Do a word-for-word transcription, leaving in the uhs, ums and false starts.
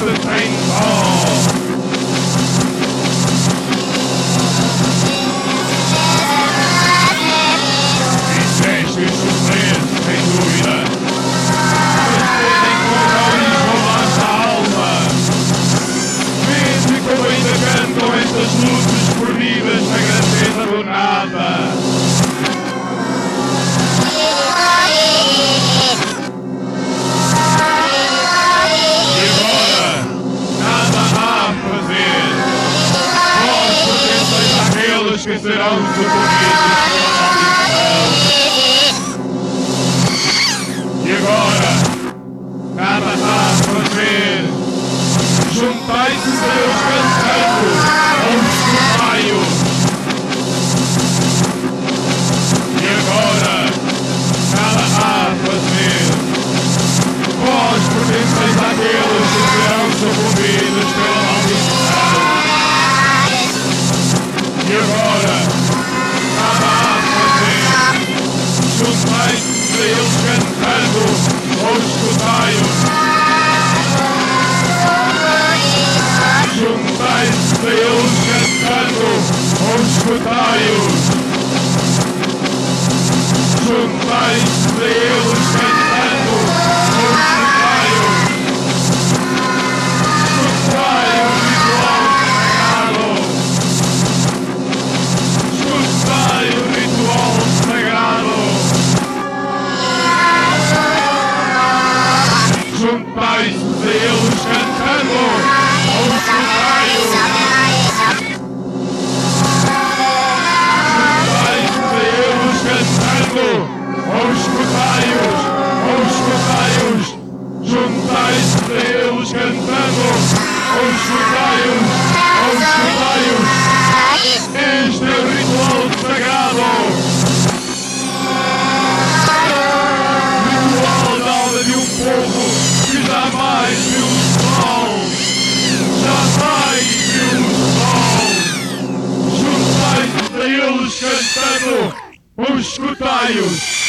se tem dó. Disseste sofrer, sem dúvida, mas terem coisa original da alma. Vês-me como ainda cantam estas luzes perdidas na grandeza do nada. E agora, nada há a fazer. Vós pertenceis àqueles que serão socorridos pela maldição. E agora, nada há a fazer. Juntai-se a Deus cantando, ou escutai-o. E agora, nada há a fazer. Vós pertenceis àqueles que serão socorridos pela maldição. E agora, nada há a fazer. Juntai-se a eles cantando, ou escutai-o. Juntai-se a eles cantando, ou escutai-os. Juntai-se a eles cantando, ou escutai-os. Escutai o ritual sagrado. Escutai o ritual sagrado. Juntai-se a eles cantando, ou escutai-os. Juntai-se a eles cantando, ou escutai-os, ou escutai-os. Juntai-se a eles cantando, ou escutai-os, ou escutai-os. Este é o ritual sagrado. Ritual da alma de um povo que jamais viu o sol. Jamais viu o sol. Juntai-se a eles cantando, ou escutai-os.